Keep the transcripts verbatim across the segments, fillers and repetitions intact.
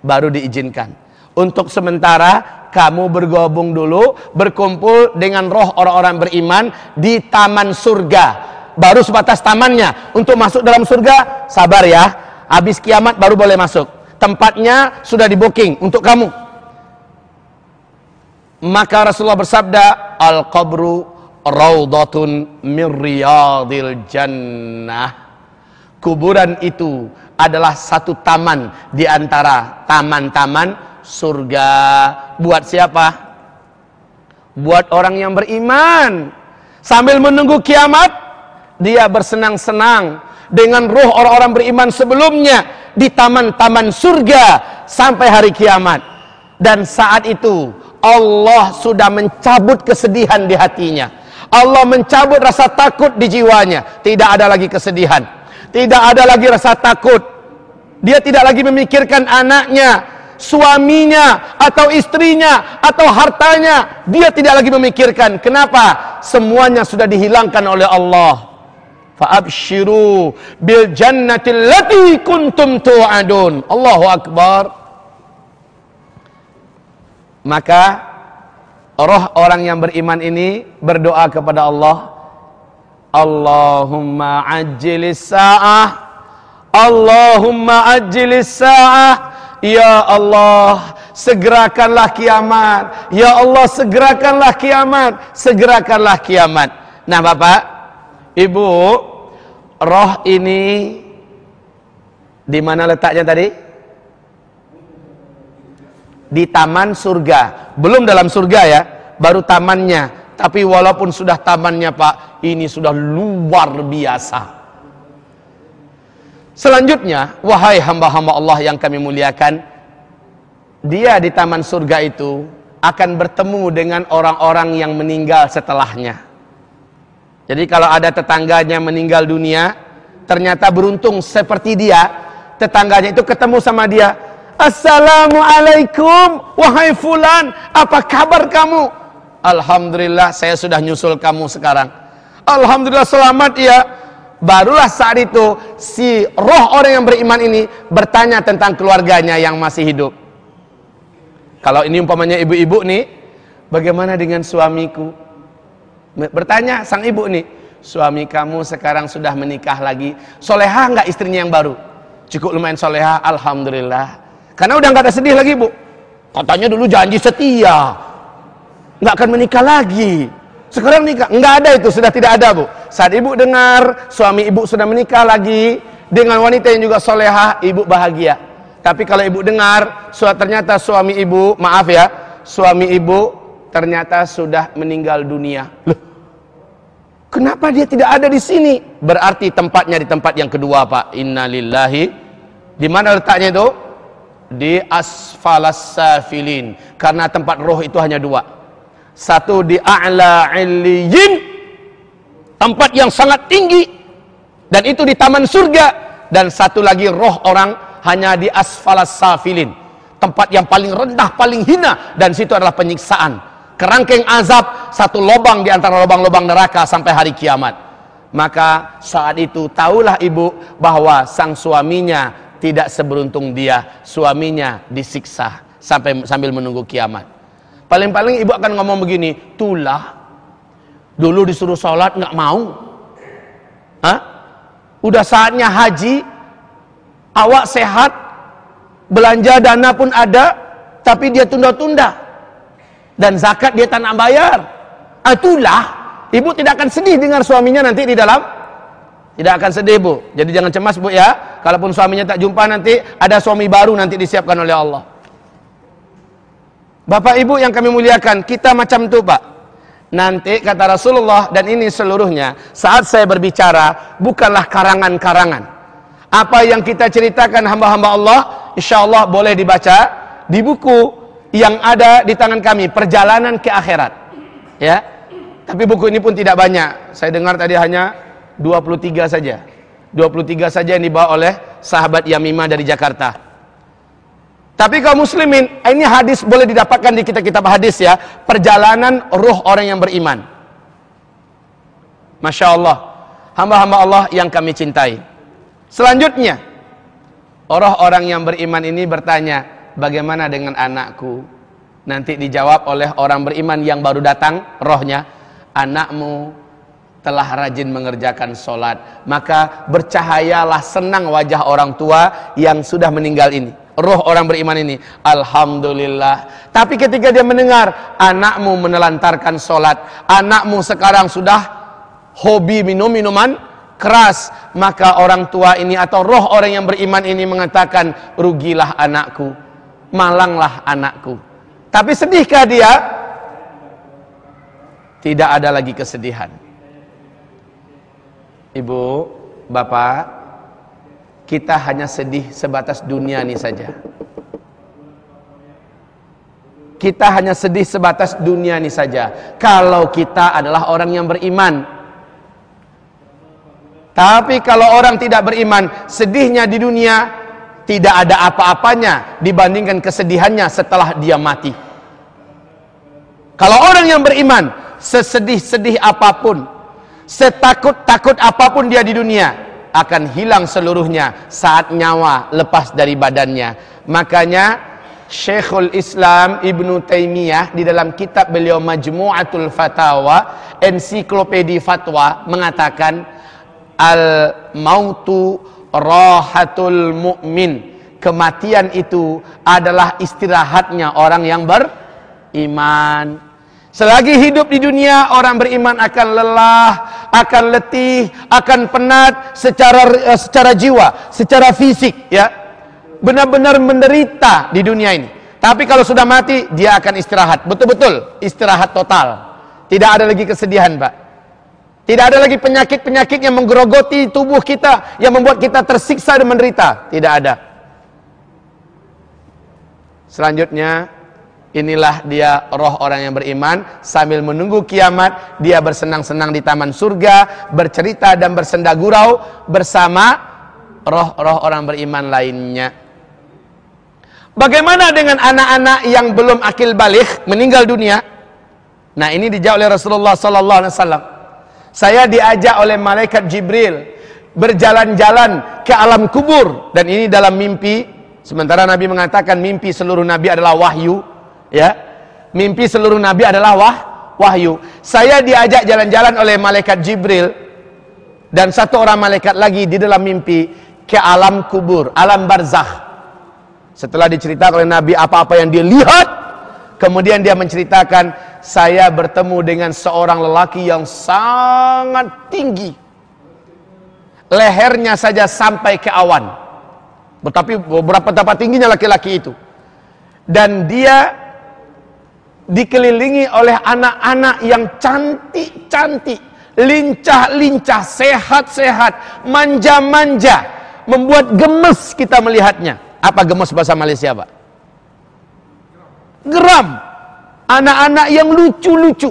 baru diizinkan. Untuk sementara kamu bergabung dulu, berkumpul dengan roh orang-orang beriman di taman surga. Baru sebatas tamannya. Untuk masuk dalam surga, sabar ya. Habis kiamat baru boleh masuk. Tempatnya sudah di booking untuk kamu. Maka Rasulullah bersabda, al-qabru raudhatun min riyadil jannah. Kuburan itu adalah satu taman di antara taman-taman surga. Buat siapa? Buat orang yang beriman. Sambil menunggu kiamat, dia bersenang-senang dengan ruh orang-orang beriman sebelumnya di taman-taman surga sampai hari kiamat. Dan saat itu Allah sudah mencabut kesedihan di hatinya. Allah mencabut rasa takut di jiwanya. Tidak ada lagi kesedihan, tidak ada lagi rasa takut. Dia tidak lagi memikirkan anaknya, suaminya, atau istrinya, atau hartanya. Dia tidak lagi memikirkan. Kenapa? Semuanya sudah dihilangkan oleh Allah. Fa'abshiru bil jannatil lati kuntum tu'adun. Allahu Akbar. Maka roh orang yang beriman ini berdoa kepada Allah, Allahumma ajjilis sa'ah, Allahumma ajjilis sa'ah. Ya Allah, segerakanlah kiamat. Ya Allah, segerakanlah kiamat. Segerakanlah kiamat. Nah Bapak, Ibu, roh ini di mana letaknya tadi? Di taman surga. Belum dalam surga ya, baru tamannya. Tapi walaupun sudah tamannya Pak, ini sudah luar biasa. Selanjutnya, wahai hamba-hamba Allah yang kami muliakan, dia di taman surga itu akan bertemu dengan orang-orang yang meninggal setelahnya. Jadi kalau ada tetangganya meninggal dunia, ternyata beruntung seperti dia, tetangganya itu ketemu sama dia. Assalamualaikum, wahai fulan, apa kabar kamu? Alhamdulillah, saya sudah nyusul kamu sekarang. Alhamdulillah, selamat ya. Barulah saat itu si roh orang yang beriman ini bertanya tentang keluarganya yang masih hidup. Kalau ini umpamanya ibu-ibu nih, bagaimana dengan suamiku? Bertanya sang ibu nih, suami kamu sekarang sudah menikah lagi, solehah nggak istrinya yang baru? Cukup lumayan solehah, alhamdulillah. Karena udah nggak ada sedih lagi bu. Katanya dulu janji setia, nggak akan menikah lagi. Sekarang nikah, nggak ada itu, sudah tidak ada bu. Saat ibu dengar suami ibu sudah menikah lagi dengan wanita yang juga solehah, ibu bahagia. Tapi kalau ibu dengar, ternyata suami ibu, maaf ya, suami ibu ternyata sudah meninggal dunia. Loh, kenapa dia tidak ada di sini? Berarti tempatnya di tempat yang kedua Pak. Innalillahi. Di mana letaknya itu? Di asfalas safilin. Karena tempat roh itu hanya dua. Satu di a'la illiyin, tempat yang sangat tinggi, dan itu di taman surga. Dan satu lagi roh orang hanya di asfalas safilin, tempat yang paling rendah, paling hina, dan situ adalah penyiksaan, kerangkeng azab, satu lubang di antara lubang-lubang neraka sampai hari kiamat. Maka saat itu tahulah ibu bahwa sang suaminya tidak seberuntung dia, suaminya disiksa sampai sambil menunggu kiamat. Paling-paling ibu akan ngomong begini, tulah dulu disuruh sholat nggak mau, Hah? Udah saatnya haji, awak sehat, belanja dana pun ada, tapi dia tunda-tunda, dan zakat dia tak nak bayar. Itulah ibu tidak akan sedih dengar suaminya nanti di dalam, tidak akan sedih bu. Jadi jangan cemas bu ya. Kalaupun suaminya tak jumpa, nanti ada suami baru nanti disiapkan oleh Allah. Bapak ibu yang kami muliakan, kita macam tu pak. Nanti kata Rasulullah, dan ini seluruhnya saat saya berbicara bukanlah karangan-karangan. Apa yang kita ceritakan hamba-hamba Allah, insya Allah boleh dibaca di buku yang ada di tangan kami, Perjalanan ke Akhirat. Ya, tapi buku ini pun tidak banyak. Saya dengar tadi hanya dua puluh tiga saja. dua puluh tiga saja yang dibawa oleh sahabat Yamimah dari Jakarta. Tapi kaum muslimin, ini hadis boleh didapatkan di kitab-kitab hadis ya. Perjalanan ruh orang yang beriman. Masya Allah, hamba-hamba Allah yang kami cintai. Selanjutnya, orang-orang yang beriman ini bertanya, bagaimana dengan anakku? Nanti dijawab oleh orang beriman yang baru datang rohnya, anakmu telah rajin mengerjakan sholat. Maka bercahayalah, senang wajah orang tua yang sudah meninggal ini, roh orang beriman ini. Alhamdulillah. Tapi ketika dia mendengar anakmu menelantarkan sholat, anakmu sekarang sudah hobi minum minuman keras, maka orang tua ini atau roh orang yang beriman ini mengatakan, rugilah anakku, malanglah anakku. Tapi sedihkah dia? Tidak ada lagi kesedihan. Ibu, bapak, kita hanya sedih sebatas dunia ini saja. Kita hanya sedih sebatas dunia ini saja. Kalau kita adalah orang yang beriman. Tapi kalau orang tidak beriman, sedihnya di dunia tidak ada apa-apanya dibandingkan kesedihannya setelah dia mati. Kalau orang yang beriman, sesedih-sedih apapun, setakut-takut apapun dia di dunia, akan hilang seluruhnya saat nyawa lepas dari badannya. Makanya Syekhul Islam Ibnu Taimiyah di dalam kitab beliau Majmu'atul Fatawa, ensiklopedi fatwa, mengatakan al-mautu rahatul mu'min. Kematian itu adalah istirahatnya orang yang beriman. Selagi hidup di dunia, orang beriman akan lelah, akan letih, akan penat secara secara jiwa, secara fisik, ya. Benar-benar menderita di dunia ini. Tapi kalau sudah mati, dia akan istirahat. Betul-betul istirahat total. Tidak ada lagi kesedihan, Pak. Tidak ada lagi penyakit-penyakit yang menggerogoti tubuh kita, yang membuat kita tersiksa dan menderita. Tidak ada. Selanjutnya, inilah dia roh orang yang beriman. Sambil menunggu kiamat, dia bersenang-senang di taman surga, bercerita dan bersenda gurau bersama roh-roh orang beriman lainnya. Bagaimana dengan anak-anak yang belum akil baligh, meninggal dunia? Nah, ini dijawab oleh Rasulullah sallallahu alaihi wasallam. Saya diajak oleh malaikat Jibril berjalan-jalan ke alam kubur, dan ini dalam mimpi. Sementara Nabi mengatakan mimpi seluruh nabi adalah wahyu, ya. Mimpi seluruh nabi adalah wah, wahyu. Saya diajak jalan-jalan oleh malaikat Jibril dan satu orang malaikat lagi di dalam mimpi ke alam kubur, alam barzakh. Setelah diceritakan oleh Nabi apa-apa yang dia lihat, kemudian dia menceritakan, saya bertemu dengan seorang lelaki yang sangat tinggi, lehernya saja sampai ke awan. Tetapi berapa dapat tingginya laki-laki itu, dan dia dikelilingi oleh anak-anak yang cantik-cantik, lincah-lincah, sehat-sehat, manja-manja, membuat gemes kita melihatnya. Apa gemes bahasa Malaysia, Pak? Geram. Anak-anak yang lucu-lucu.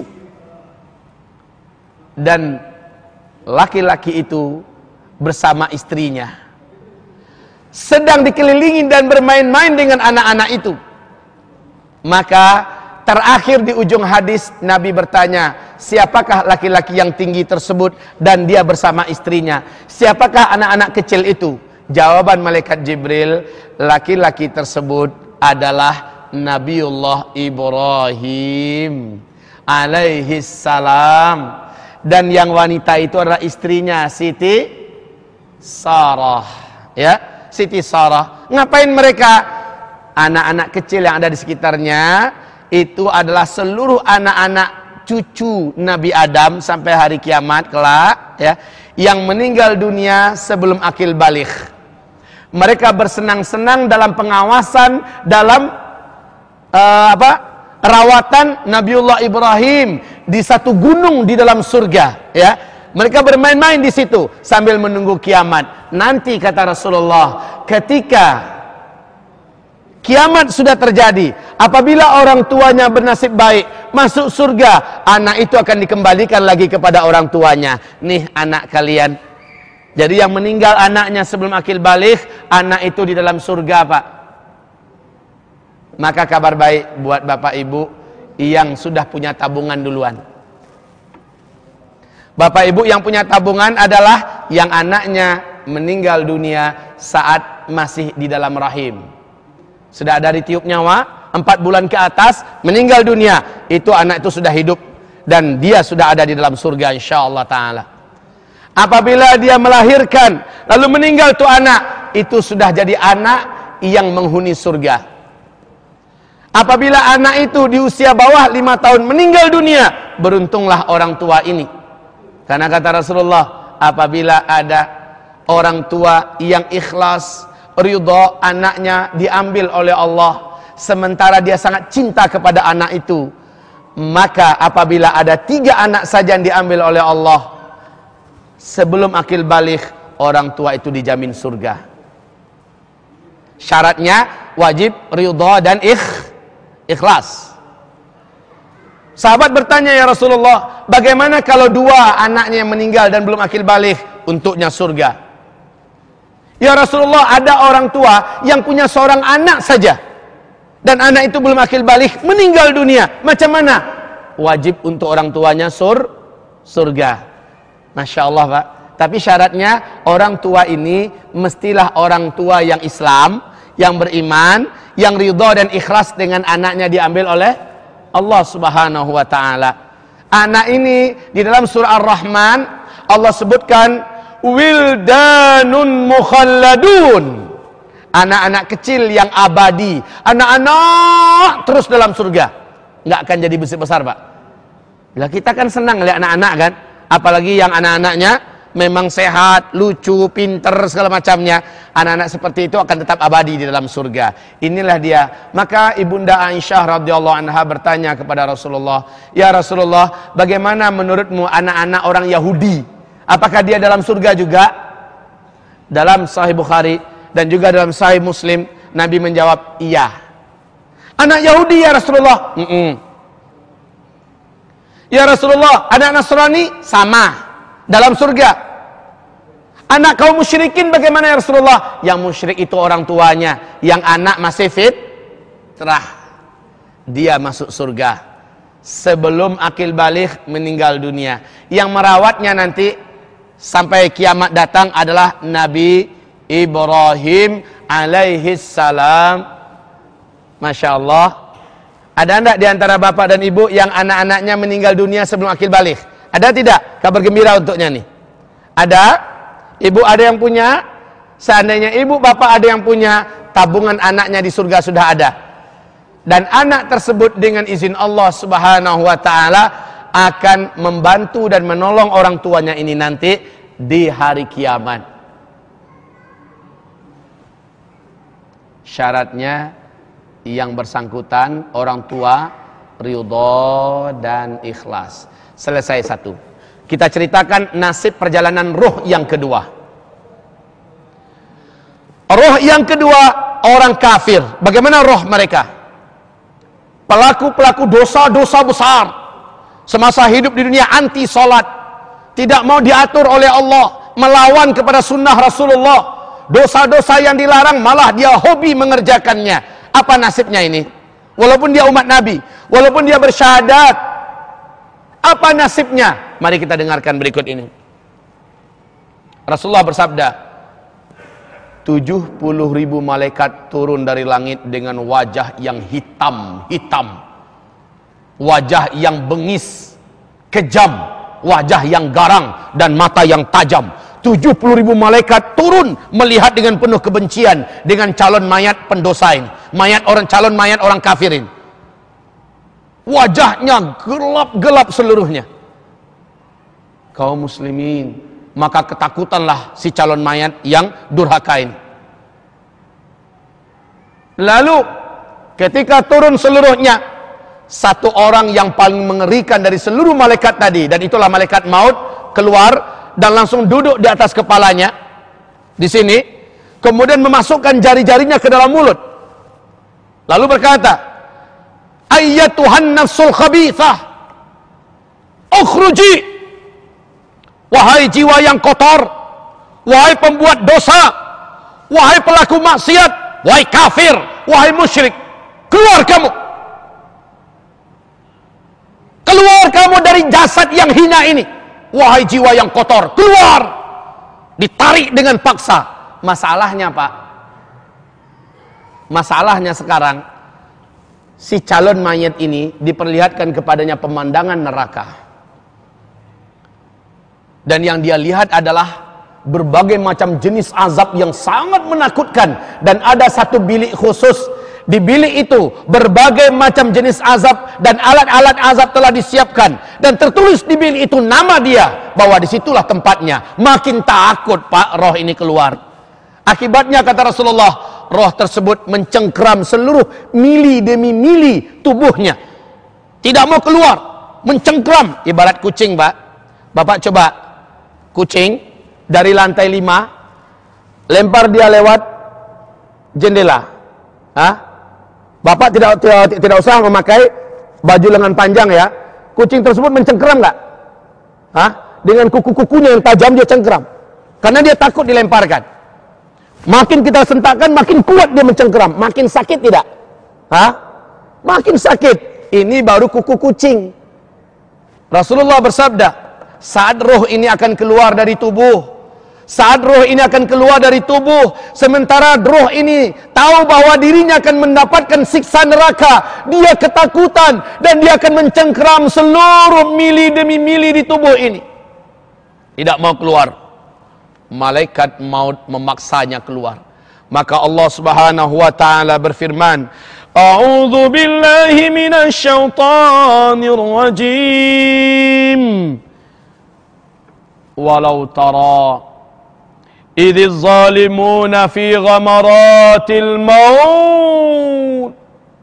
Dan laki-laki itu bersama istrinya sedang dikelilingi dan bermain-main dengan anak-anak itu. Maka terakhir di ujung hadis Nabi bertanya, siapakah laki-laki yang tinggi tersebut dan dia bersama istrinya? Siapakah anak-anak kecil itu? Jawaban malaikat Jibril, laki-laki tersebut adalah Nabiullah Ibrahim alaihi salam, dan yang wanita itu adalah istrinya Siti Sarah, ya, Siti Sarah. Ngapain mereka? Anak-anak kecil yang ada di sekitarnya itu adalah seluruh anak-anak cucu Nabi Adam sampai hari kiamat kelak, ya, yang meninggal dunia sebelum akil baligh. Mereka bersenang-senang dalam pengawasan, dalam uh, apa? rawatan Nabiullah Ibrahim di satu gunung di dalam surga, ya. Mereka bermain-main di situ sambil menunggu kiamat. Nanti kata Rasulullah, ketika kiamat sudah terjadi, apabila orang tuanya bernasib baik masuk surga, anak itu akan dikembalikan lagi kepada orang tuanya. Nih anak kalian. Jadi yang meninggal anaknya sebelum akil baligh, anak itu di dalam surga, Pak. Maka kabar baik buat bapak ibu yang sudah punya tabungan duluan. Bapak ibu yang punya tabungan adalah yang anaknya meninggal dunia saat masih di dalam rahim. Sudah dari tiup nyawa, empat bulan ke atas, meninggal dunia, itu anak itu sudah hidup dan dia sudah ada di dalam surga insyaallah ta'ala. Apabila dia melahirkan lalu meninggal tuh anak, itu sudah jadi anak yang menghuni surga. Apabila anak itu di usia bawah lima tahun meninggal dunia, beruntunglah orang tua ini. Karena kata Rasulullah, apabila ada orang tua yang ikhlas, ridha anaknya diambil oleh Allah, sementara dia sangat cinta kepada anak itu, maka apabila ada tiga anak saja yang diambil oleh Allah, sebelum akil baligh, orang tua itu dijamin surga. Syaratnya wajib ridha dan ikh ikhlas. Sahabat bertanya, ya Rasulullah, bagaimana kalau dua anaknya yang meninggal dan belum akil baligh, untuknya surga? Ya Rasulullah, ada orang tua yang punya seorang anak saja dan anak itu belum akil baligh, meninggal dunia, macam mana? Wajib untuk orang tuanya sur surga. Masya Allah, Pak. Tapi syaratnya orang tua ini mestilah orang tua yang Islam, yang beriman, yang ridha dan ikhlas dengan anaknya diambil oleh Allah Subhanahu wa taala. Anak ini di dalam surah Ar-Rahman Allah sebutkan wildanun mukhalladun. Anak-anak kecil yang abadi, anak-anak terus dalam surga. Enggak akan jadi besar-besar, Pak. Lah kita kan senang lihat anak-anak kan, apalagi yang anak-anaknya memang sehat, lucu, pinter, segala macamnya. Anak-anak seperti itu akan tetap abadi di dalam surga. Inilah dia. Maka Ibunda Aisyah radhiyallahu anha bertanya kepada Rasulullah, ya Rasulullah, bagaimana menurutmu anak-anak orang Yahudi? Apakah dia dalam surga juga? Dalam Sahih Bukhari dan juga dalam Sahih Muslim, Nabi menjawab, iya. Anak Yahudi ya Rasulullah? Mm -mm. Ya Rasulullah, anak Nasrani? Sama, dalam surga. Anak kaum musyrikin bagaimana ya Rasulullah? Yang musyrik itu orang tuanya, yang anak masih fit terah, dia masuk surga sebelum akil baligh meninggal dunia. Yang merawatnya nanti sampai kiamat datang adalah Nabi Ibrahim alaihi salam. Masya Allah. Ada enggak di antara bapak dan ibu yang anak-anaknya meninggal dunia sebelum akil baligh? Ada tidak? Kabar gembira untuknya nih. Ada? Ibu ada yang punya? Seandainya ibu bapak ada yang punya, tabungan anaknya di surga sudah ada. Dan anak tersebut dengan izin Allah Subhanahu wa taala akan membantu dan menolong orang tuanya ini nanti di hari kiamat. Syaratnya yang bersangkutan orang tua ridha dan ikhlas. Selesai satu. Kita ceritakan nasib perjalanan ruh yang kedua. Ruh yang kedua orang kafir. Bagaimana ruh mereka? Pelaku-pelaku dosa-dosa besar. Semasa hidup di dunia anti salat, tidak mau diatur oleh Allah, melawan kepada sunnah Rasulullah. Dosa-dosa yang dilarang malah dia hobi mengerjakannya. Apa nasibnya ini? Walaupun dia umat Nabi, walaupun dia bersyahadat, apa nasibnya? Mari kita dengarkan berikut ini. Rasulullah bersabda, tujuh puluh ribu malaikat turun dari langit dengan wajah yang hitam-hitam, wajah yang bengis, kejam, wajah yang garang, dan mata yang tajam. tujuh puluh ribu malaikat turun melihat dengan penuh kebencian dengan calon mayat pendosa ini, mayat orang calon mayat orang kafirin. Wajahnya gelap-gelap seluruhnya. Kaum muslimin, maka ketakutanlah si calon mayat yang durhaka ini. Lalu ketika turun seluruhnya, satu orang yang paling mengerikan dari seluruh malaikat tadi, dan itulah malaikat maut, keluar dan langsung duduk di atas kepalanya di sini, kemudian memasukkan jari-jarinya ke dalam mulut, lalu berkata, ayyatuhan nafsul khabithah ukhruji, wahai jiwa yang kotor, wahai pembuat dosa, wahai pelaku maksiat, wahai kafir, wahai musyrik, keluar kamu, keluar kamu dari jasad yang hina ini. Wahai jiwa yang kotor, keluar. Ditarik dengan paksa. Masalahnya Pak, Masalahnya sekarang, si calon mayat ini diperlihatkan kepadanya pemandangan neraka. Dan yang dia lihat adalah berbagai macam jenis azab yang sangat menakutkan. Dan ada satu bilik khusus. Di bilik itu berbagai macam jenis azab dan alat-alat azab telah disiapkan. Dan tertulis di bilik itu nama dia, bahwa disitulah tempatnya. Makin takut Pak roh ini keluar. Akibatnya kata Rasulullah, roh tersebut mencengkram seluruh mili demi mili tubuhnya. Tidak mau keluar, mencengkram. Ibarat kucing, Pak. Bapak coba kucing dari lantai lima, lempar dia lewat jendela. Hah? Bapak tidak, tidak tidak usah memakai baju lengan panjang ya. Kucing tersebut mencengkram nggak? Hah? Dengan kuku-kukunya yang tajam dia cengkram. Karena dia takut dilemparkan. Makin kita sentakkan, makin kuat dia mencengkeram. Makin sakit tidak? Hah? Makin sakit. Ini baru kuku kucing. Rasulullah bersabda, saat roh ini akan keluar dari tubuh, saat roh ini akan keluar dari tubuh, sementara roh ini tahu bahwa dirinya akan mendapatkan siksa neraka, dia ketakutan dan dia akan mencengkeram seluruh mili demi mili di tubuh ini. Tidak mau keluar. Malaikat maut memaksanya keluar. Maka Allah Subhanahu wa taala berfirman, A'udzu billahi minasyaitonir rajim. Walau tara idz zalimuna fi ghamaratil maut.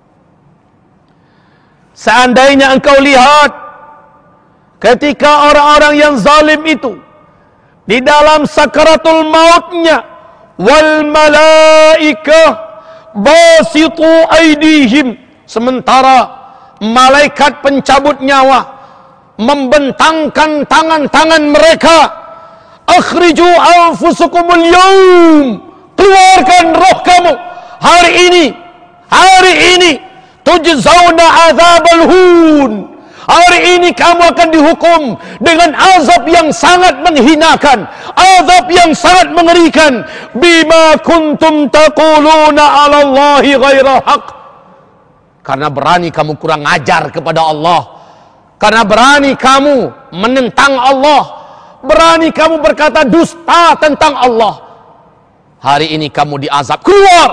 Seandainya engkau lihat ketika orang-orang yang zalim itu di dalam sakaratul mautnya, wal malaikah basitu aidihim, sementara malaikat pencabut nyawa membentangkan tangan-tangan mereka, akhriju anfusakumul yawm, keluarkan roh kamu hari ini, hari ini tujzauna adzabal hun. Hari ini kamu akan dihukum dengan azab yang sangat menghinakan, azab yang sangat mengerikan. Bima kuntum taquluna 'ala Allahi ghairal haq. Karena berani kamu kurang ajar kepada Allah. Karena berani kamu menentang Allah. Berani kamu berkata dusta tentang Allah. Hari ini kamu diazab, keluar.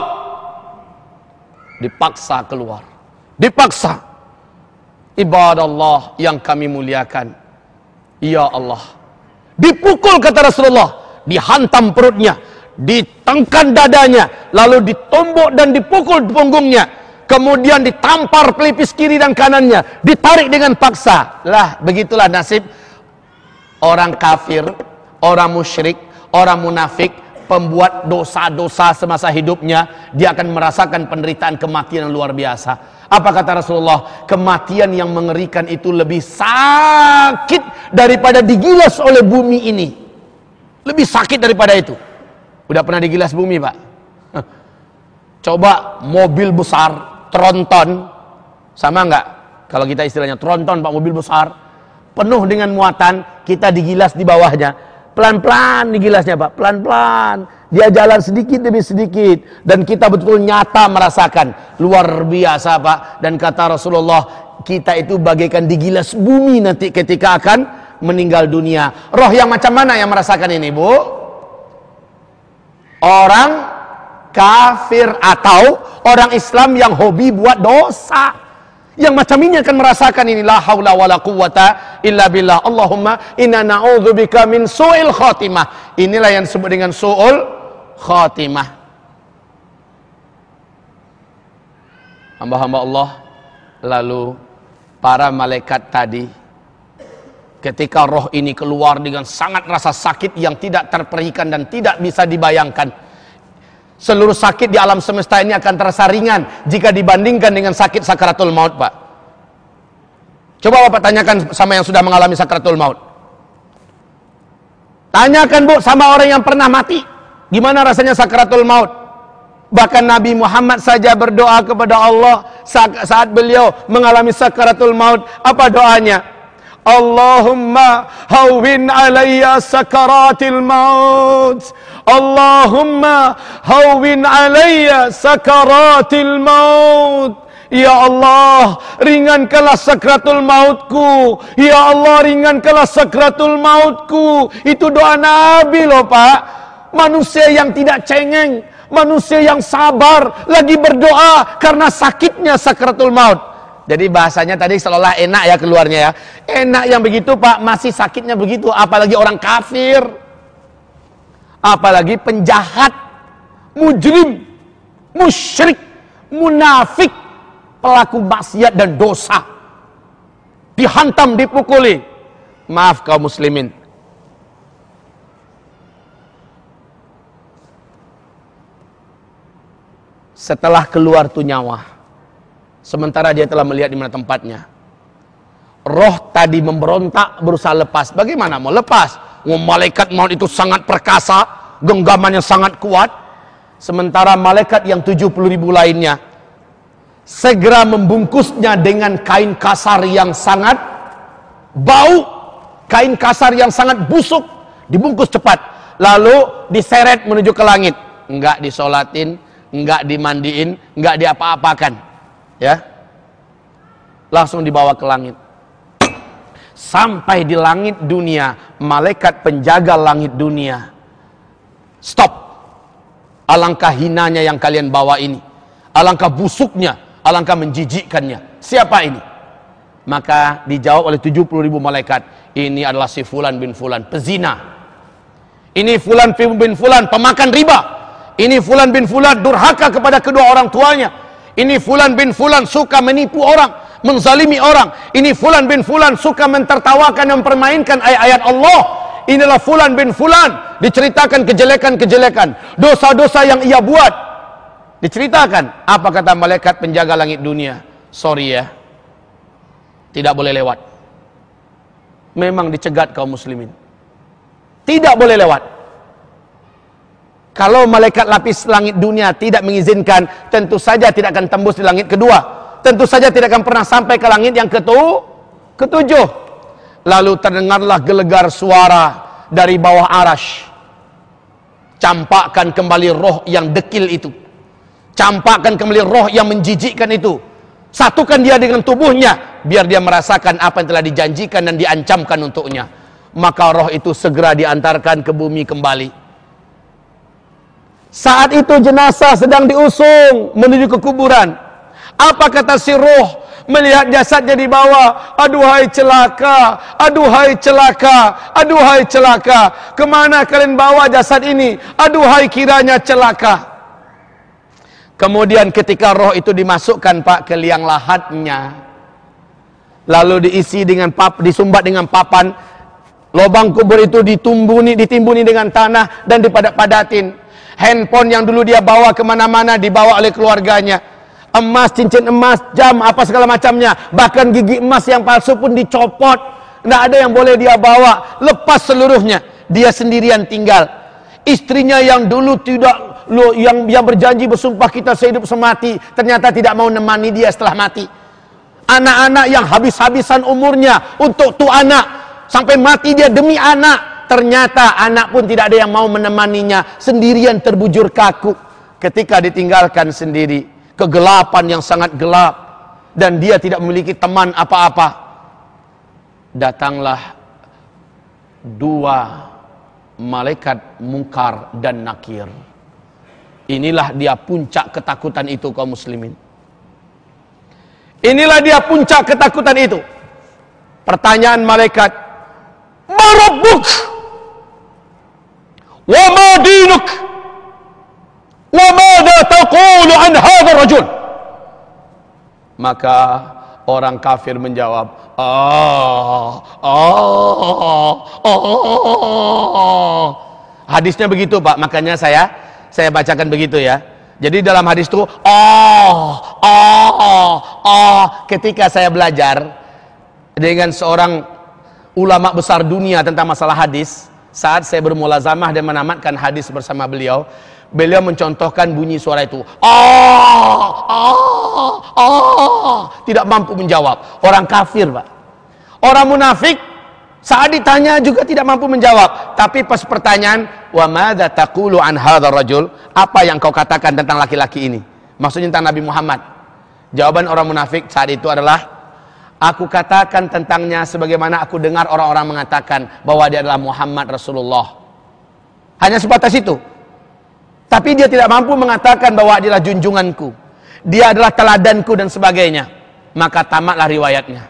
Dipaksa keluar. Dipaksa. Ibadah Allah yang kami muliakan, ya Allah, dipukul kata Rasulullah, dihantam perutnya, ditengkan dadanya, lalu ditumbuk dan dipukul punggungnya, kemudian ditampar pelipis kiri dan kanannya, ditarik dengan paksa. Lah, begitulah nasib orang kafir, orang musyrik, orang munafik, pembuat dosa-dosa semasa hidupnya. Dia akan merasakan penderitaan kematian yang luar biasa. Apa kata Rasulullah? Kematian yang mengerikan itu lebih sakit daripada digilas oleh bumi ini. Lebih sakit daripada itu. Udah pernah digilas bumi, Pak? Coba mobil besar, tronton, sama enggak? Kalau kita istilahnya tronton, Pak, mobil besar, penuh dengan muatan, kita digilas di bawahnya. Pelan-pelan digilasnya, Pak, pelan-pelan. Dia jalan sedikit demi sedikit. Dan kita betul nyata merasakan. Luar biasa, Pak. Dan kata Rasulullah, kita itu bagaikan digilas bumi nanti ketika akan meninggal dunia. Roh yang macam mana yang merasakan ini, Bu? Orang kafir atau orang Islam yang hobi buat dosa. Yang macam ini akan merasakan ini. La haula wa la quwata illa billah. Allahumma inna na'udzubika min su'il khatimah. Inilah yang disebut dengan su'ul khatimah. Hamba-hamba Allah, lalu para malaikat tadi, ketika roh ini keluar dengan sangat rasa sakit yang tidak terperikan dan tidak bisa dibayangkan. Seluruh sakit di alam semesta ini akan terasa ringan jika dibandingkan dengan sakit sakaratul maut, Pak. Coba Bapak tanyakan sama yang sudah mengalami sakaratul maut. Tanyakan, Bu, sama orang yang pernah mati, gimana rasanya sakaratul maut. Bahkan Nabi Muhammad saja berdoa kepada Allah saat, saat beliau mengalami sakaratul maut. Apa doanya? Allahumma hawwin alayya sakaratil maut. Allahumma hawwin alayya sakaratil maut. Ya Allah, ringankanlah sakratul mautku. Ya Allah, ringankanlah sakratul mautku. Itu doa Nabi loh Pak. Manusia yang tidak cengeng, manusia yang sabar, lagi berdoa karena sakitnya sakratul maut. Jadi bahasanya tadi seolah enak ya keluarnya ya. Enak yang begitu Pak, masih sakitnya begitu. Apalagi orang kafir, apalagi penjahat, mujrim, musyrik, munafik, pelaku maksiat dan dosa, dihantam, dipukuli. Maaf kaum muslimin, setelah keluar tuh nyawa, sementara dia telah melihat di mana tempatnya, roh tadi memberontak berusaha lepas. Bagaimana mau lepas? Malaikat maut itu sangat perkasa, genggamannya sangat kuat. Sementara malaikat yang tujuh puluh ribu lainnya segera membungkusnya dengan kain kasar yang sangat bau, kain kasar yang sangat busuk, dibungkus cepat, lalu diseret menuju ke langit. Enggak disolatin, enggak dimandiin, enggak diapa-apakan, ya, langsung dibawa ke langit. Sampai di langit dunia, malaikat penjaga langit dunia, stop, alangkah hinanya yang kalian bawa ini, alangkah busuknya, alangkah menjijikkannya. Siapa ini? Maka dijawab oleh tujuh puluh ribu malaikat, ini adalah si Fulan bin Fulan, pezina. Ini Fulan bin Fulan, pemakan riba. Ini Fulan bin Fulan, durhaka kepada kedua orang tuanya. Ini Fulan bin Fulan, suka menipu orang, menzalimi orang. Ini Fulan bin Fulan, suka mentertawakan dan mempermainkan ayat-ayat Allah. Inilah Fulan bin Fulan, diceritakan kejelekan-kejelekan, dosa-dosa yang ia buat, diceritakan. Apa kata malaikat penjaga langit dunia? Sorry ya, tidak boleh lewat. Memang dicegat kaum muslimin, tidak boleh lewat. Kalau malaikat lapis langit dunia tidak mengizinkan, tentu saja tidak akan tembus di langit kedua, tentu saja tidak akan pernah sampai ke langit yang ketu ketujuh. Lalu terdengarlah gelegar suara dari bawah arash, campakkan kembali roh yang dekil itu, campakkan kembali roh yang menjijikkan itu, satukan dia dengan tubuhnya, biar dia merasakan apa yang telah dijanjikan dan diancamkan untuknya. Maka roh itu segera diantarkan ke bumi kembali. Saat itu jenazah sedang diusung menuju ke kuburan. Apa kata si roh melihat jasadnya di bawah? Aduhai celaka, aduhai celaka, aduhai celaka. Kemana kalian bawa jasad ini? Aduhai kiranya celaka. Kemudian ketika roh itu dimasukkan Pak ke liang lahatnya, lalu diisi dengan pap, disumbat dengan papan, lubang kubur itu ditumbuni, ditimbuni dengan tanah dan dipadat-padatin. Handphone yang dulu dia bawa kemana-mana dibawa oleh keluarganya. Emas, cincin emas, jam, apa segala macamnya. Bahkan gigi emas yang palsu pun dicopot. Tidak ada yang boleh dia bawa. Lepas seluruhnya. Dia sendirian tinggal. Istrinya yang dulu tidak, lo, yang, yang berjanji bersumpah kita sehidup semati, ternyata tidak mau nemani dia setelah mati. Anak-anak yang habis-habisan umurnya untuk tuh anak, sampai mati dia demi anak. Ternyata anak pun tidak ada yang mau menemaninya, sendirian terbujur kaku. Ketika ditinggalkan sendiri, kegelapan yang sangat gelap, dan dia tidak memiliki teman apa-apa, datanglah dua malaikat Munkar dan Nakir. Inilah dia puncak ketakutan itu kaum muslimin. Inilah dia puncak ketakutan itu. Pertanyaan malaikat, "Ma rabbuk? Wa ma dinuk? Wa madza taqulu an hadzal rajul?" Maka orang kafir menjawab, "Ah, ah, ah." Hadisnya begitu Pak, makanya saya saya bacakan begitu ya. Jadi dalam hadis itu, "Ah, ah, ah." Ketika saya belajar dengan seorang ulama besar dunia tentang masalah hadis, saat saya bermulazamah dan menamatkan hadis bersama beliau, beliau mencontohkan bunyi suara itu, "Ah, ah, ah." Tidak mampu menjawab. Orang kafir Pak. Orang munafik saat ditanya juga tidak mampu menjawab. Tapi pas pertanyaan, wa madza taqulu an hadzal rajul? Apa yang kau katakan tentang laki-laki ini? Maksudnya tentang Nabi Muhammad. Jawaban orang munafik saat itu adalah, aku katakan tentangnya sebagaimana aku dengar orang-orang mengatakan bahwa dia adalah Muhammad Rasulullah. Hanya sebatas itu. Tapi dia tidak mampu mengatakan bahwa dia adalah junjunganku, dia adalah teladanku dan sebagainya. Maka tamatlah riwayatnya.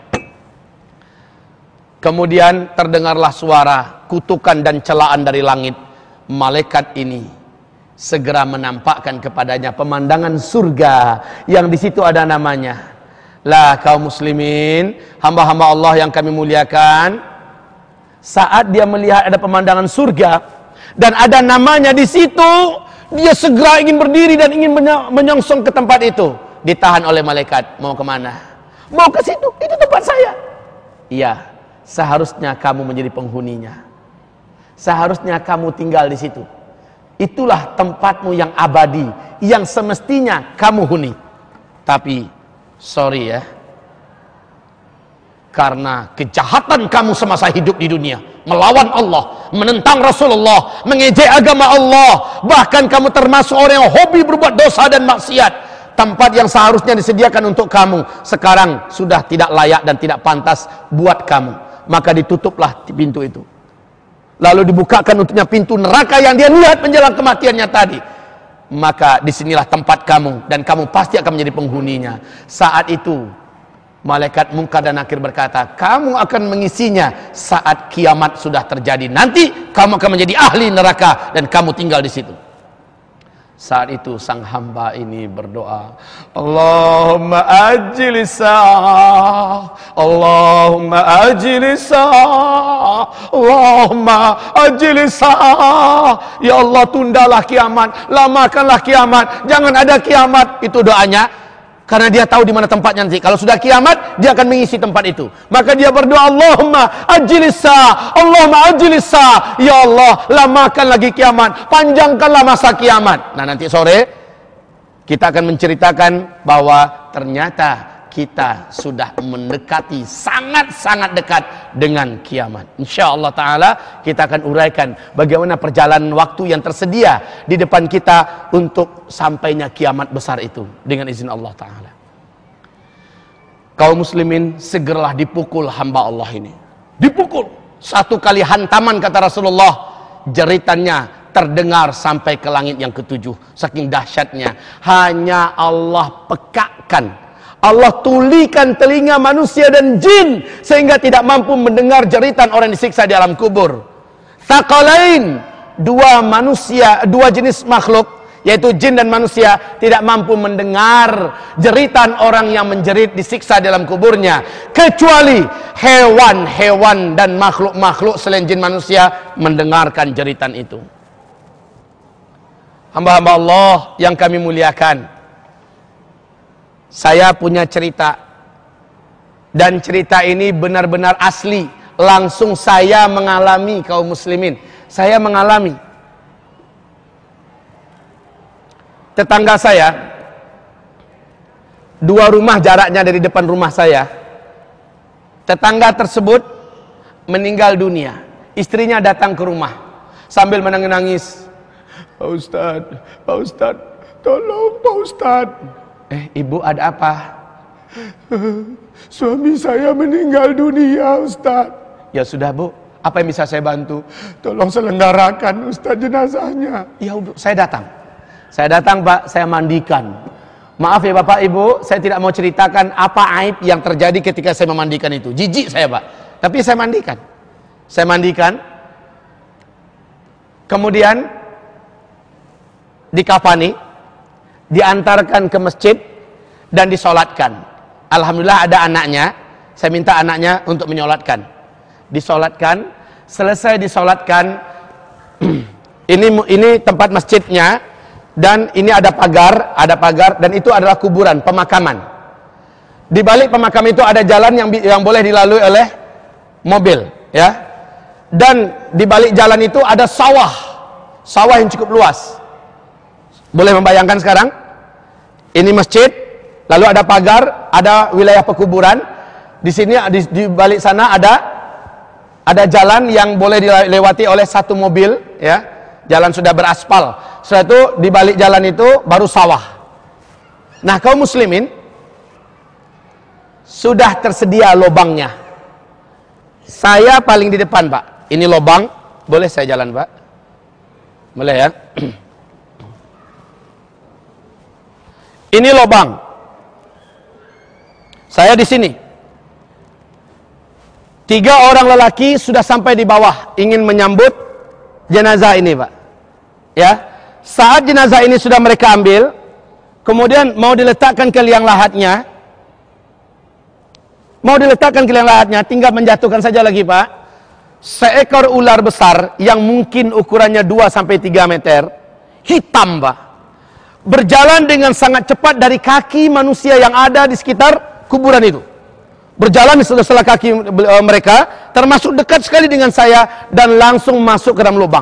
Kemudian terdengarlah suara kutukan dan celaan dari langit. Malaikat ini segera menampakkan kepadanya pemandangan surga yang di situ ada namanya. Lah kaum muslimin, hamba-hamba Allah yang kami muliakan, saat dia melihat ada pemandangan surga dan ada namanya di situ, dia segera ingin berdiri dan ingin menyongsong ke tempat itu. Ditahan oleh malaikat. Mau kemana? Mau ke situ, itu tempat saya. Iya, seharusnya kamu menjadi penghuninya. Seharusnya kamu tinggal di situ. Itulah tempatmu yang abadi, yang semestinya kamu huni. Tapi sorry ya, karena kejahatan kamu semasa hidup di dunia, melawan Allah, menentang Rasulullah, mengejek agama Allah, bahkan kamu termasuk orang yang hobi berbuat dosa dan maksiat, tempat yang seharusnya disediakan untuk kamu sekarang sudah tidak layak dan tidak pantas buat kamu. Maka ditutuplah pintu itu, lalu dibukakan untuknya pintu neraka yang dia lihat menjelang kematiannya tadi. Maka disinilah tempat kamu dan kamu pasti akan menjadi penghuninya. Saat itu malaikat Munkar dan Nakir berkata, kamu akan mengisinya saat kiamat sudah terjadi. Nanti kamu akan menjadi ahli neraka dan kamu tinggal di situ. Saat itu sang hamba ini berdoa, Allahumma ajlis sa'ah, Allahumma ajlis sa'ah, Allahumma ajlis sa'ah. Ya Allah, tundalah kiamat, lamakanlah kiamat, jangan ada kiamat. Itu doanya, karena dia tahu di mana tempatnya nanti. Kalau sudah kiamat, dia akan mengisi tempat itu. Maka dia berdoa, Allahumma ajlis sa'ah, Allahumma ajlis sa'ah. Ya Allah, lamakan lagi kiamat, panjangkanlah masa kiamat. Nah, nanti sore kita akan menceritakan bahwa ternyata kita sudah mendekati sangat-sangat dekat dengan kiamat. InsyaAllah ta'ala kita akan uraikan bagaimana perjalanan waktu yang tersedia di depan kita untuk sampainya kiamat besar itu dengan izin Allah ta'ala. Kaum muslimin, segeralah dipukul hamba Allah ini. Dipukul. Satu kali hantaman kata Rasulullah, jeritannya terdengar sampai ke langit yang ketujuh. Saking dahsyatnya. Hanya Allah pekakan, Allah tulikan telinga manusia dan jin sehingga tidak mampu mendengar jeritan orang disiksa di alam kubur. Tsaqalain, dua manusia, dua jenis makhluk yaitu jin dan manusia tidak mampu mendengar jeritan orang yang menjerit disiksa di alam kuburnya, kecuali hewan-hewan dan makhluk-makhluk selain jin manusia mendengarkan jeritan itu. Hamba-hamba Allah yang kami muliakan, saya punya cerita, dan cerita ini benar-benar asli, langsung saya mengalami. Kaum muslimin, saya mengalami. Tetangga saya, dua rumah jaraknya dari depan rumah saya, tetangga tersebut meninggal dunia. Istrinya datang ke rumah sambil menangis-nangis, Pak Ustadz, Pak Ustadz, tolong Pak Ustadz. Eh, ibu ada apa? Suami saya meninggal dunia, Ustaz. Ya sudah, Bu. Apa yang bisa saya bantu? Tolong selenggarakan, Ustaz, jenazahnya. Ya, Bu, saya datang. Saya datang, Pak, saya mandikan. Maaf ya Bapak Ibu, saya tidak mau ceritakan apa aib yang terjadi ketika saya memandikan itu. Jijik saya, Pak. Tapi saya mandikan. Saya mandikan. Kemudian dikafani, diantarkan ke masjid dan disolatkan. Alhamdulillah ada anaknya. Saya minta anaknya untuk menyolatkan. Disolatkan, selesai disolatkan. ini ini tempat masjidnya dan ini ada pagar, ada pagar dan itu adalah kuburan, pemakaman. Di balik pemakam itu ada jalan yang yang boleh dilalui oleh mobil, ya. Dan di balik jalan itu ada sawah, sawah yang cukup luas. Boleh membayangkan sekarang? Ini masjid, lalu ada pagar, ada wilayah pekuburan, Di sini di, di balik sana ada ada jalan yang boleh dilewati oleh satu mobil, ya. Jalan sudah beraspal. Setelah itu di balik jalan itu baru sawah. Nah, kaum muslimin, sudah tersedia lobangnya. Saya paling di depan, Pak. Ini lobang, boleh saya jalan, Pak? Boleh ya? Ini lobang. Saya di sini. Tiga orang lelaki sudah sampai di bawah, ingin menyambut jenazah ini, Pak. Ya, saat jenazah ini sudah mereka ambil, kemudian mau diletakkan ke liang lahatnya, mau diletakkan ke liang lahatnya, tinggal menjatuhkan saja lagi, Pak. Seekor ular besar yang mungkin ukurannya dua sampai tiga meter, hitam, Pak, berjalan dengan sangat cepat dari kaki manusia yang ada di sekitar kuburan itu. Berjalan di sela-sela kaki mereka, termasuk dekat sekali dengan saya, dan langsung masuk ke dalam lubang.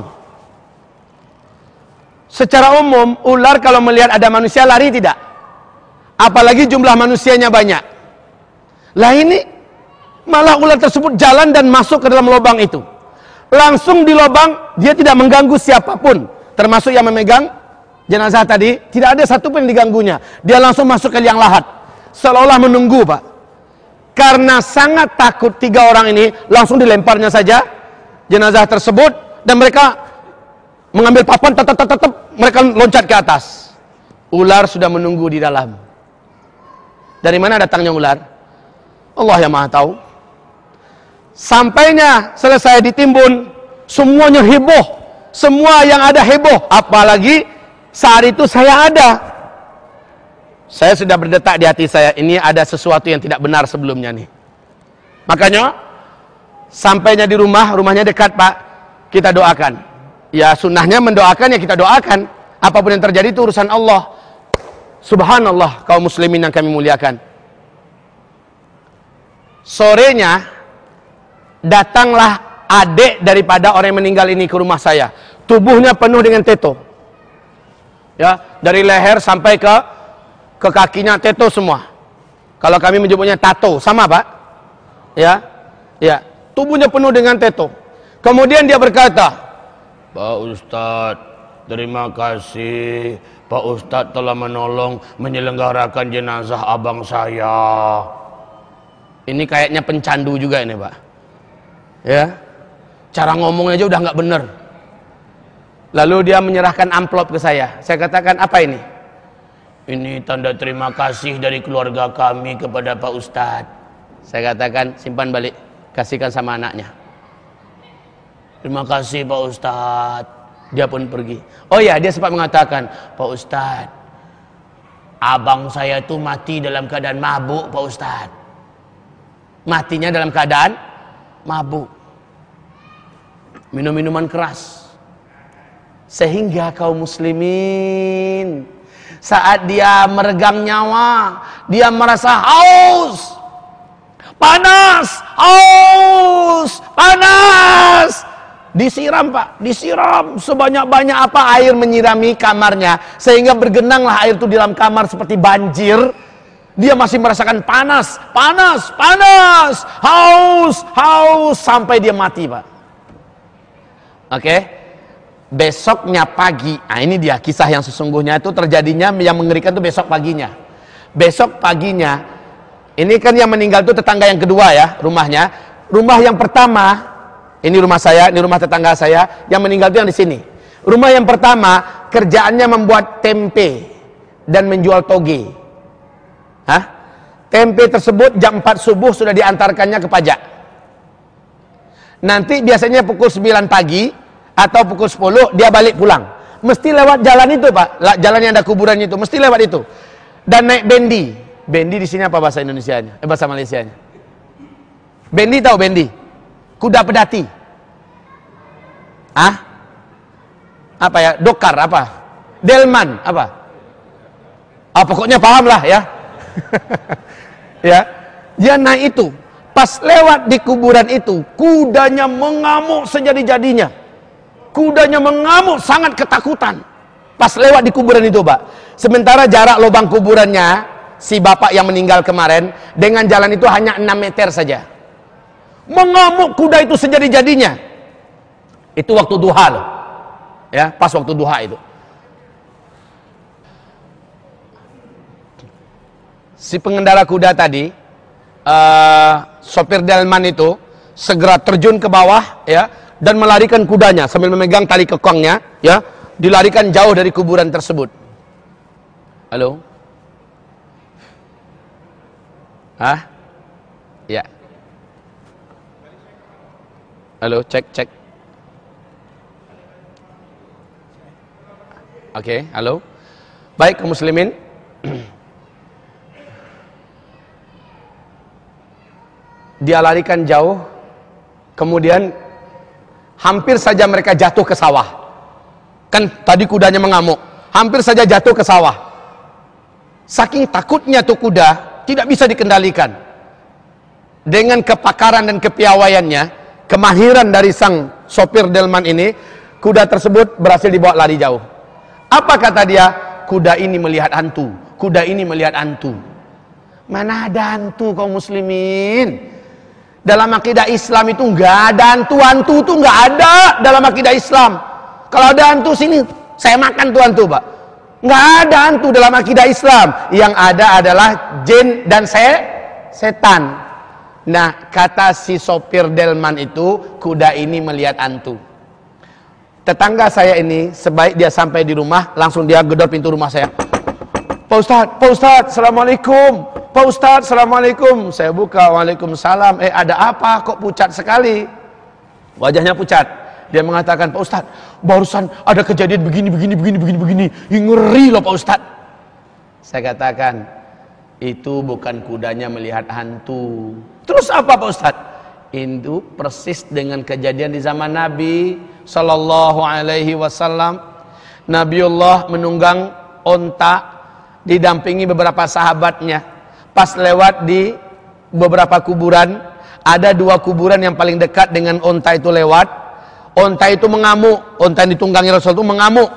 Secara umum, ular kalau melihat ada manusia lari tidak? Apalagi jumlah manusianya banyak. Lah ini, malah ular tersebut jalan dan masuk ke dalam lubang itu. Langsung di lubang, dia tidak mengganggu siapapun, termasuk yang memegang jenazah tadi. Tidak ada satupun yang diganggunya. Dia langsung masuk ke liang lahat, seolah-olah menunggu, Pak. Karena sangat takut tiga orang ini, langsung dilemparnya saja jenazah tersebut, dan mereka mengambil papan, tetap tetap tetap mereka loncat ke atas. Ular sudah menunggu di dalam. Dari mana datangnya ular? Allah yang Maha tahu. Sampainya selesai ditimbun, semuanya heboh. Semua yang ada heboh, apalagi saat itu saya ada. Saya sudah berdetak di hati saya, ini ada sesuatu yang tidak benar sebelumnya nih. Makanya sampainya di rumah, rumahnya dekat, Pak, kita doakan. Ya sunnahnya mendoakan, ya kita doakan. Apapun yang terjadi itu urusan Allah. Subhanallah, kaum muslimin yang kami muliakan. Sorenya datanglah adik daripada orang yang meninggal ini ke rumah saya. Tubuhnya penuh dengan teto. Ya, dari leher sampai ke ke kakinya teto semua. Kalau kami menyebutnya tato, sama, Pak. Ya. Ya, tubuhnya penuh dengan teto. Kemudian dia berkata, "Pak Ustadz, terima kasih. Pak Ustadz telah menolong menyelenggarakan jenazah abang saya." Ini kayaknya pencandu juga ini, Pak. Ya. Cara ngomongnya aja udah nggak bener. Lalu dia menyerahkan amplop ke saya. Saya katakan, "Apa ini?" "Ini tanda terima kasih dari keluarga kami kepada Pak Ustadz." Saya katakan, "Simpan balik, kasihkan sama anaknya." "Terima kasih Pak Ustadz." Dia pun pergi. Oh ya, dia sempat mengatakan, "Pak Ustadz, abang saya itu mati dalam keadaan mabuk, Pak Ustadz." Matinya dalam keadaan mabuk, minum minuman keras. Sehingga kaum muslimin, saat dia meregang nyawa, dia merasa haus, panas, haus, panas. Disiram, Pak, disiram sebanyak-banyak apa air menyirami kamarnya, sehingga bergenanglah air itu di dalam kamar seperti banjir. Dia masih merasakan panas, panas, panas, haus, haus, sampai dia mati, Pak. Oke. Okay? Besoknya pagi, nah ini dia kisah yang sesungguhnya itu terjadinya, yang mengerikan itu besok paginya. Besok paginya, ini kan yang meninggal itu tetangga yang kedua ya, rumahnya. Rumah yang pertama, ini rumah saya, ini rumah tetangga saya, yang meninggal itu yang di sini. Rumah yang pertama, kerjaannya membuat tempe dan menjual toge. Hah? Tempe tersebut jam empat subuh sudah diantarkannya ke pajak. Nanti biasanya pukul sembilan pagi atau pukul sepuluh dia balik pulang. Mesti lewat jalan itu, Pak. Jalan yang ada kuburan itu, mesti lewat itu. Dan naik bendi. Bendi di sini apa bahasa Indonesianya? Eh bahasa Malaysianya? Bendi, tahu bendi? Kuda pedati. Ah? Apa ya? Dokar apa? Delman apa? Ah, pokoknya paham lah ya. Ya, dia naik itu. Pas lewat di kuburan itu, kudanya mengamuk sejadi-jadinya. Kudanya mengamuk sangat ketakutan. Pas lewat di kuburan itu, Pak. Sementara jarak lubang kuburannya si bapak yang meninggal kemarin dengan jalan itu hanya enam meter saja. Mengamuk kuda itu sejadi-jadinya. Itu waktu duha loh. Ya, pas waktu duha itu. Si pengendara kuda tadi, uh, sopir delman itu segera terjun ke bawah, ya, dan melarikan kudanya sambil memegang tali kekongnya, ya, dilarikan jauh dari kuburan tersebut. Halo? Hah? Ya. Halo, cek, cek. Oke, okay, halo. Baik, kaum muslimin. Dia larikan jauh, kemudian hampir saja mereka jatuh ke sawah. Kan tadi kudanya mengamuk, hampir saja jatuh ke sawah. Saking takutnya tuh kuda, tidak bisa dikendalikan. Dengan kepakaran dan kepiawaiannya, kemahiran dari sang sopir delman ini, kuda tersebut berhasil dibawa lari jauh. Apa kata dia? Kuda ini melihat hantu, kuda ini melihat hantu. Mana ada hantu kaum muslimin? Dalam akidah Islam itu enggak ada hantu-hantu, itu enggak ada dalam akidah Islam. Kalau ada hantu sini, saya makan tuh hantu, Pak. Enggak ada hantu dalam akidah Islam. Yang ada adalah jin dan se setan. Nah, kata si sopir delman itu, kuda ini melihat hantu. Tetangga saya ini, sebaik dia sampai di rumah, langsung dia gedor pintu rumah saya. Pak Ustadz, Pak Ustadz, Assalamualaikum. Pak Ustadz, Assalamualaikum. Saya buka, Waalaikumsalam. Eh, ada apa? Kok pucat sekali? Wajahnya pucat. Dia mengatakan, Pak Ustadz, barusan ada kejadian begini, begini, begini, begini, begini. Ih, ngeri loh Pak Ustadz. Saya katakan, itu bukan kudanya melihat hantu. Terus apa Pak Ustadz? Itu persis dengan kejadian di zaman Nabi Sallallahu Alaihi Wasallam. Nabiullah menunggang onta, didampingi beberapa sahabatnya. Pas lewat di beberapa kuburan, ada dua kuburan yang paling dekat dengan onta itu lewat. Onta itu mengamuk, onta yang ditunggangi Rasul itu mengamuk.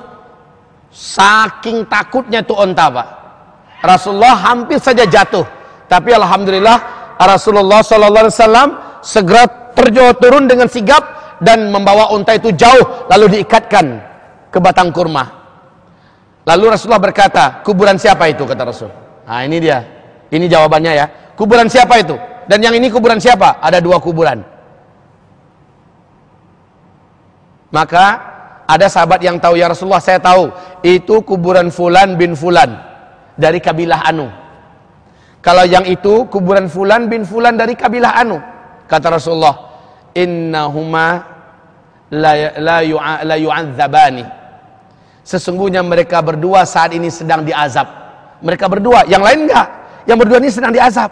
Saking takutnya tuh onta, Pak. Rasulullah hampir saja jatuh, tapi alhamdulillah Rasulullah Sallallahu Alaihi Wasallam segera terjun turun dengan sigap dan membawa onta itu jauh, lalu diikatkan ke batang kurma. Lalu Rasulullah berkata, kuburan siapa itu? Kata Rasul. Nah ini dia, ini jawabannya ya. Kuburan siapa itu? Dan yang ini kuburan siapa? Ada dua kuburan. Maka ada sahabat yang tahu, ya Rasulullah saya tahu, itu kuburan Fulan bin Fulan dari kabilah Anu. Kalau yang itu kuburan Fulan bin Fulan dari kabilah Anu. Kata Rasulullah, innahuma la la yu'a la yu'adzabani. Sesungguhnya mereka berdua saat ini sedang diazab. Mereka berdua, yang lain enggak. Yang berdua ini sedang diazab.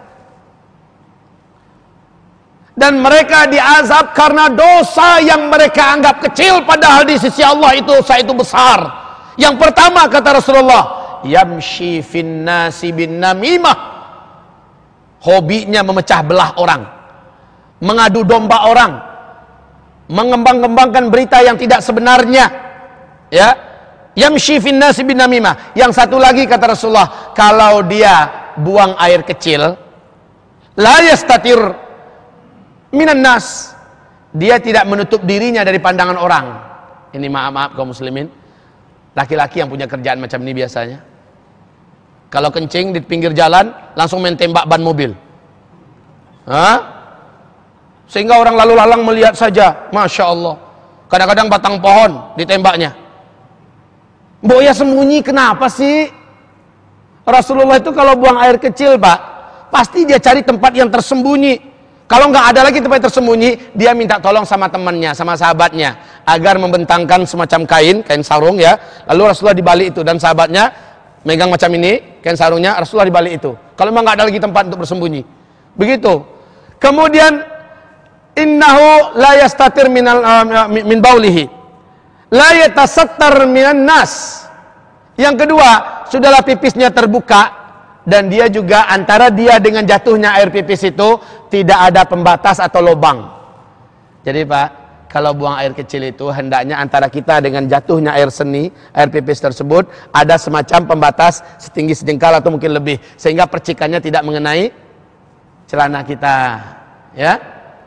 Dan mereka diazab karena dosa yang mereka anggap kecil, padahal di sisi Allah itu dosa itu besar. Yang pertama kata Rasulullah, yamshi fin nasi bin namimah. Hobinya memecah belah orang, mengadu domba orang, mengembang-kembangkan berita yang tidak sebenarnya, ya. Yamshi fin nasi bin namimah. Yang satu lagi kata Rasulullah, kalau dia buang air kecil, la yastatir minan nas, dia tidak menutup dirinya dari pandangan orang. Ini maaf-maaf kaum muslimin, laki-laki yang punya kerjaan macam ini biasanya. Kalau kencing di pinggir jalan, langsung main tembak ban mobil. Hah? Sehingga orang lalu lalang melihat saja, Masya Allah. Kadang-kadang batang pohon ditembaknya. Mbok ya sembunyi, kenapa sih? Rasulullah itu kalau buang air kecil, Pak, pasti dia cari tempat yang tersembunyi. Kalau nggak ada lagi tempat tersembunyi, dia minta tolong sama temannya, sama sahabatnya, agar membentangkan semacam kain, kain sarung ya. Lalu Rasulullah di balik itu, dan sahabatnya megang macam ini, kain sarungnya, Rasulullah di balik itu. Kalau memang nggak ada lagi tempat untuk bersembunyi, begitu. Kemudian, innahu la yastatir minal uh, min baulihi, la yatasattar minan nas. Yang kedua, sudahlah pipisnya terbuka, dan dia juga antara dia dengan jatuhnya air pipis itu tidak ada pembatas atau lubang. Jadi Pak, kalau buang air kecil itu hendaknya antara kita dengan jatuhnya air seni, air pipis tersebut ada semacam pembatas setinggi sejengkal atau mungkin lebih, sehingga percikannya tidak mengenai celana kita, ya.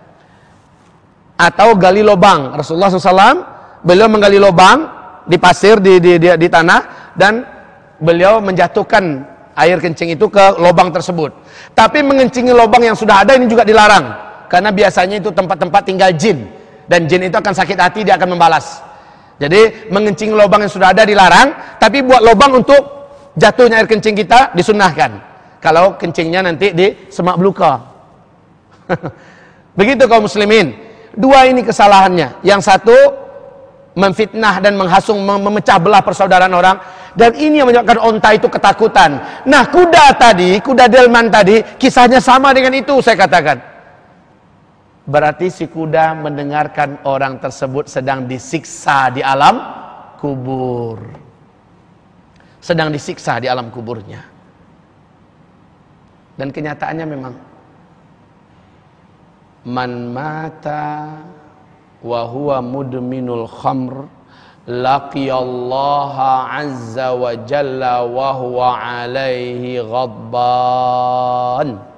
Atau gali lubang. Rasulullah shallallahu alaihi wasallam beliau menggali lubang di pasir, di, di, di, di tanah, dan beliau menjatuhkan air kencing itu ke lubang tersebut. Tapi mengencingi lubang yang sudah ada ini juga dilarang, karena biasanya itu tempat-tempat tinggal jin, dan jin itu akan sakit hati, dia akan membalas. Jadi mengencingi lubang yang sudah ada dilarang, tapi buat lubang untuk jatuhnya air kencing kita disunahkan. Kalau kencingnya nanti di semak belukar. Begitu kaum muslimin. Dua ini kesalahannya. Yang satu memfitnah dan menghasung, memecah belah persaudaraan orang, dan ini yang menyebabkan onta itu ketakutan. Nah, kuda tadi, kuda delman tadi, kisahnya sama dengan itu, saya katakan. Berarti si kuda mendengarkan orang tersebut sedang disiksa di alam kubur. Sedang disiksa di alam kuburnya. Dan kenyataannya memang man mata wa huwa mudminul khamr laqiyallaha azza wa jalla wa huwa alaihi ghadban.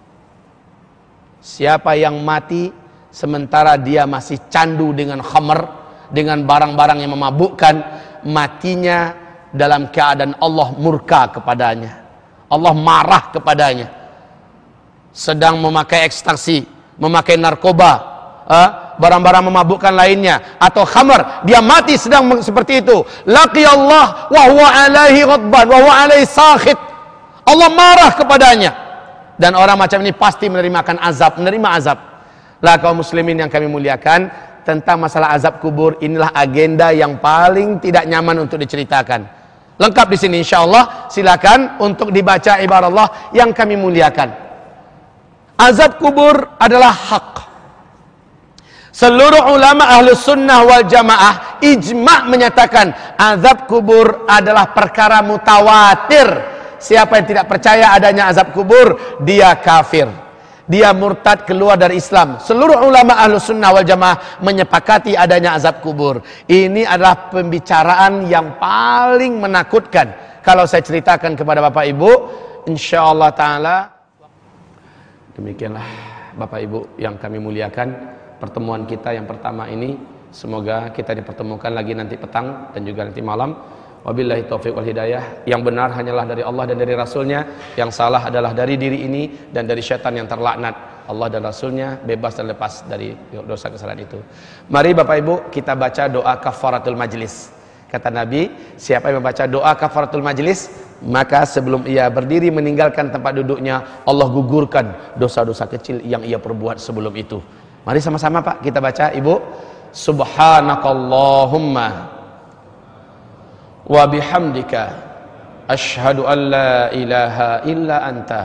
Siapa yang mati sementara dia masih candu dengan khamr, dengan barang-barang yang memabukkan, matinya dalam keadaan Allah murka kepadanya, Allah marah kepadanya. Sedang memakai ekstasi, memakai narkoba, barang-barang memabukkan lainnya, atau khamr, dia mati sedang seperti itu. Laqiyallah wa huwa alaihi ghadban wa huwa alaihi sakhit. Allah marah kepadanya. Dan orang macam ini pasti menerimakan azab, menerima azab. Lah kaum muslimin yang kami muliakan, tentang masalah azab kubur, inilah agenda yang paling tidak nyaman untuk diceritakan. Lengkap di sini insyaallah, silakan untuk dibaca ibarat Allah yang kami muliakan. Azab kubur adalah hak. Seluruh ulama ahlus sunnah wal jamaah ijma' menyatakan azab kubur adalah perkara mutawatir. Siapa yang tidak percaya adanya azab kubur, dia kafir, dia murtad, keluar dari Islam. Seluruh ulama ahlus sunnah wal jamaah menyepakati adanya azab kubur. Ini adalah pembicaraan yang paling menakutkan. Kalau saya ceritakan kepada Bapak Ibu, insyaallah ta'ala. Demikianlah Bapak Ibu yang kami muliakan, pertemuan kita yang pertama ini. Semoga kita dipertemukan lagi nanti petang dan juga nanti malam. Wabillahi taufiq wal hidayah. Yang benar hanyalah dari Allah dan dari Rasulnya, yang salah adalah dari diri ini dan dari syaitan yang terlaknat. Allah dan Rasulnya bebas dan lepas dari dosa kesalahan itu. Mari Bapak Ibu kita baca doa kafaratul majlis. Kata Nabi, siapa yang membaca doa kafaratul majlis, maka sebelum ia berdiri meninggalkan tempat duduknya, Allah gugurkan dosa-dosa kecil yang ia perbuat sebelum itu. Mari sama-sama Pak kita baca Ibu. Subhanakallahumma wa bihamdika asyhadu an la ilaha illa anta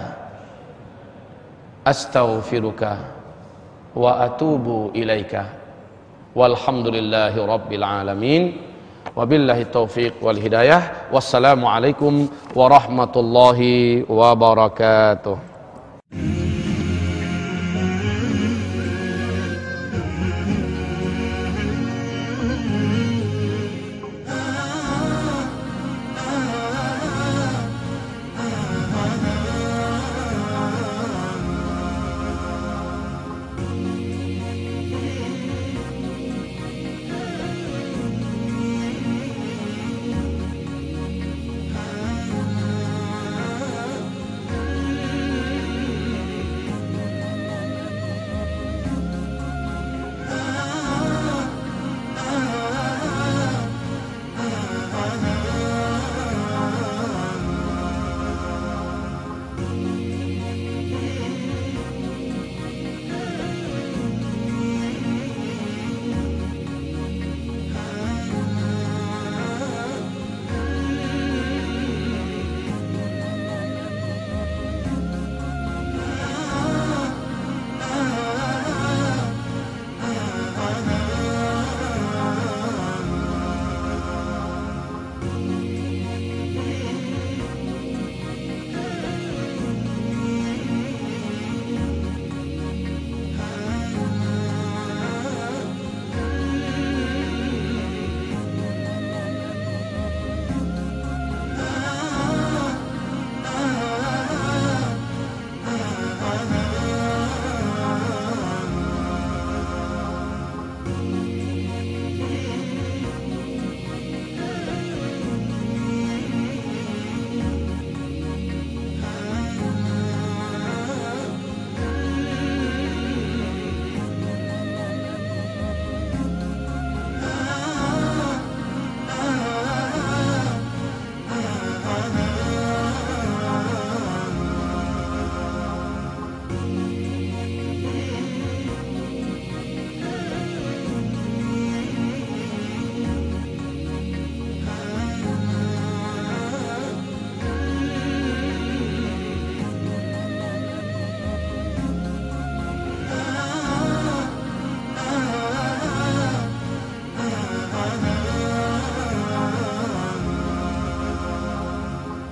astaghfiruka wa atubu ilaika walhamdulillahi rabbil alamin wabillahi taufiq wal hidayah. Wassalamu alaikum warahmatullahi wabarakatuh.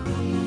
Assalamualaikum